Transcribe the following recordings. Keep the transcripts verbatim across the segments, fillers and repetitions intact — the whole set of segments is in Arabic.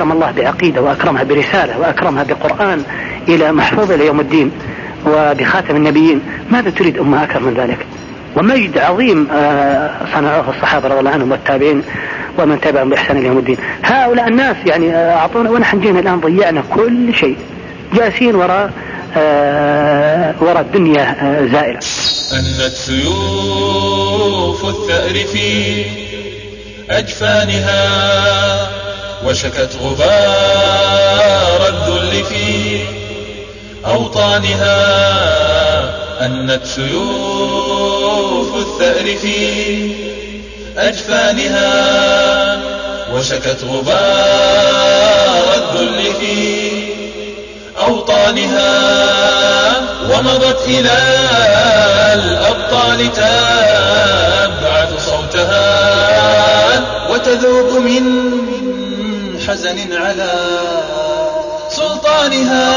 أكرم الله بعقيدة وأكرمها برسالة وأكرمها بقرآن إلى محفوظ إلى يوم الدين وبخاتم النبيين، ماذا تريد أمة أكرم من ذلك؟ ومجد عظيم صنعوه الصحابة رضي الله عنهم والتابعين ومن تبعهم بإحسان إلى يوم الدين. هؤلاء الناس يعني أعطونا ونحن جينا الآن ضيعنا كل شيء، جالسين وراء وراء الدنيا زائلة. أنت سيوف الثأر في أجفانها وشكت غبار الذل في أوطانها. أنت سيوف الثأر في أجفانها وشكت غبار الذل في أوطانها. ومضت إلى الأبطال تبعث صوتها وتذوب من حزن على سلطانها.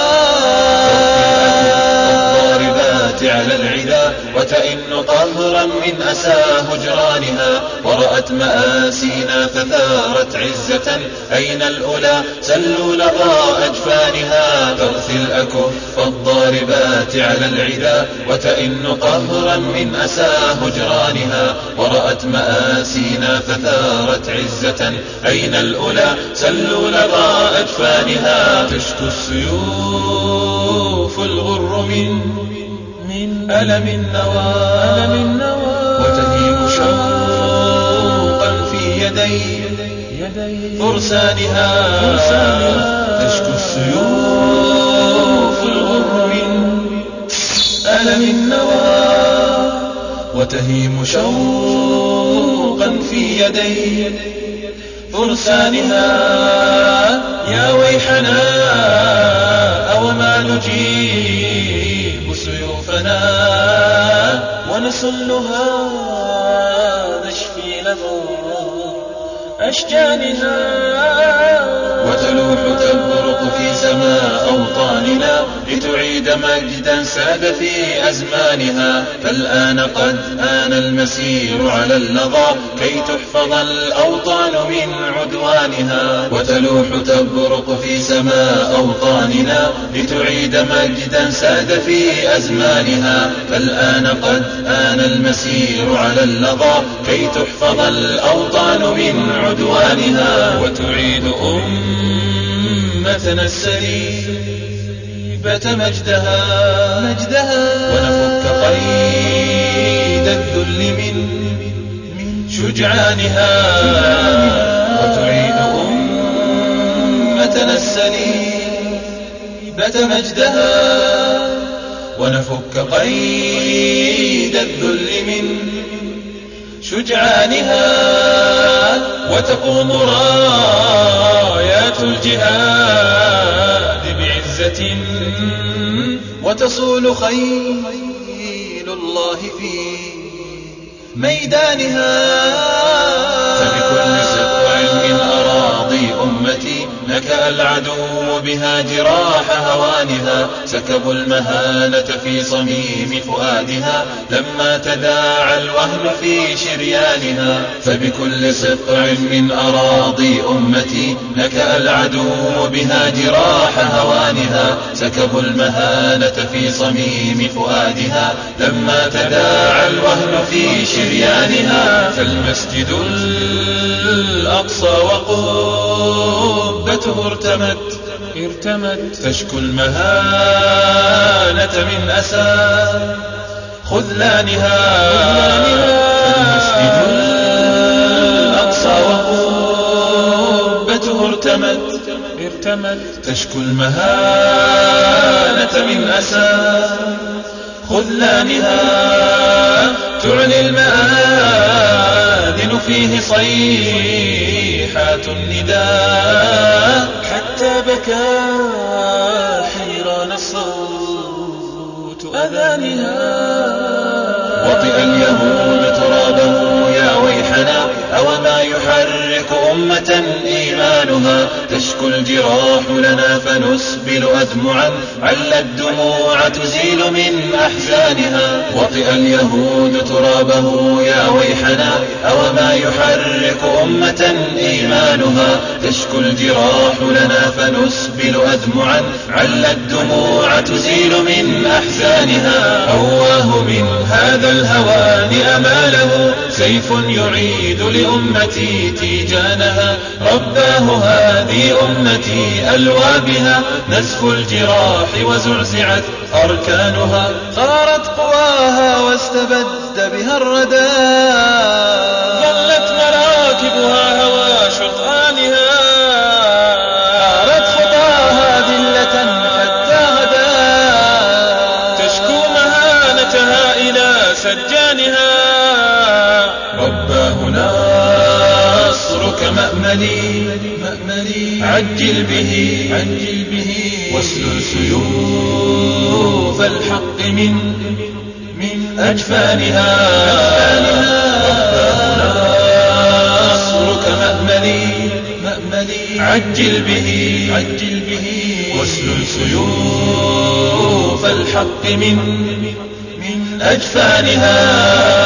على العدا وتئن قهرا من أسى هجرانها. ورأت مآسينا فثارت عزة أين الأولى سلوا لظى أجفانها. ترثي الأكف الضاربات على العدا وتئن قهرا من أسى هجرانها. ورأت مآسينا فثارت عزة أين الأولى سلوا لظى أجفانها. تشكو السيوف الغر من من ألم النوى وتهيم شوقا في يدي فرسانها. تشكو السيوف الغر من ألم النوى وتهيم شوقا في يدي فرسانها. يا ويحنا أوما نجيب سيوفنا ونسلها نشفي لظى أشجانها. وتلوح تبرق في سماء أوطاننا لتعيد مجدا ساد في أزمانها. فالآن قد آن المسير على اللظى كي تحفظ الأوطان من عدوانها. وتلوح تبرق في سماء أوطاننا لتعيد مجدا ساد في أزمانها. فالآن قد آن المسير على اللظى كي تحفظ الأوطان من عدوانها. وتعيد أمتنا السليبة مجدها مجدها ونفك قيد الذل من شجعانها. وتعيد أمتنا السليبة مجدها ونفك قيد الذل من شجعانها. وتقوم رايات الجهاد بعزة وتصول خيل الله في ميدانها. فبكل سطع من أراضي أمتي نكأ العدو بها جراح هوانها. سكبوا المهانة في صميم فؤادها لما تداعى الوهن في شريانها. فبكل سطع من أراضي أمتي نكأ العدو بها جراح هوانها. سكبوا المهانة في صميم فؤادها لما تداعى الوهن في شريانها. فالمسجد الأقصى وقبته ارتمت ارتمت تشكو المهانة من أسى خذلانها. فالمسجد الأقصى وقبته ارتمت ارتمت تشكو المهانة من أسى خذلانها. تعلي المآذن فيه صيحات النداء حتى بكى حيران الصوت أذانها. وطئ اليهود ترابه يا ويحنا أوما يحرك أمة إيمانها. تشكو الجراح لنا فنسبل أدمعا عل الدموع تزيل من أحزانها. وطئ اليهود ترابه يا ويحنا، أوما يحرك أمة إيمانها. تشكو الجراح لنا فنسبل أدمعا، عل الدموع تزيل من أحزانها. أواه من هذا الهوان أماله، سيف يعيد لأمتي تيجانها. رباه هذه أمتي ألوى بها، نزف الجراح وزعزعت أركانها. صارت قواها واستبد بها الردى، ظلت مراكبها هوى شطآنها. صارت خطاها ذلة حتى غدا، تشكو مهانتها إلى سجانها. رباه نصرك مأملي، عجل به عجل به واسلل سيوف الحق من من أجفانها. رباه نصرك مأملي، عجل به عجل به واسلل سيوف الحق من من أجفانها.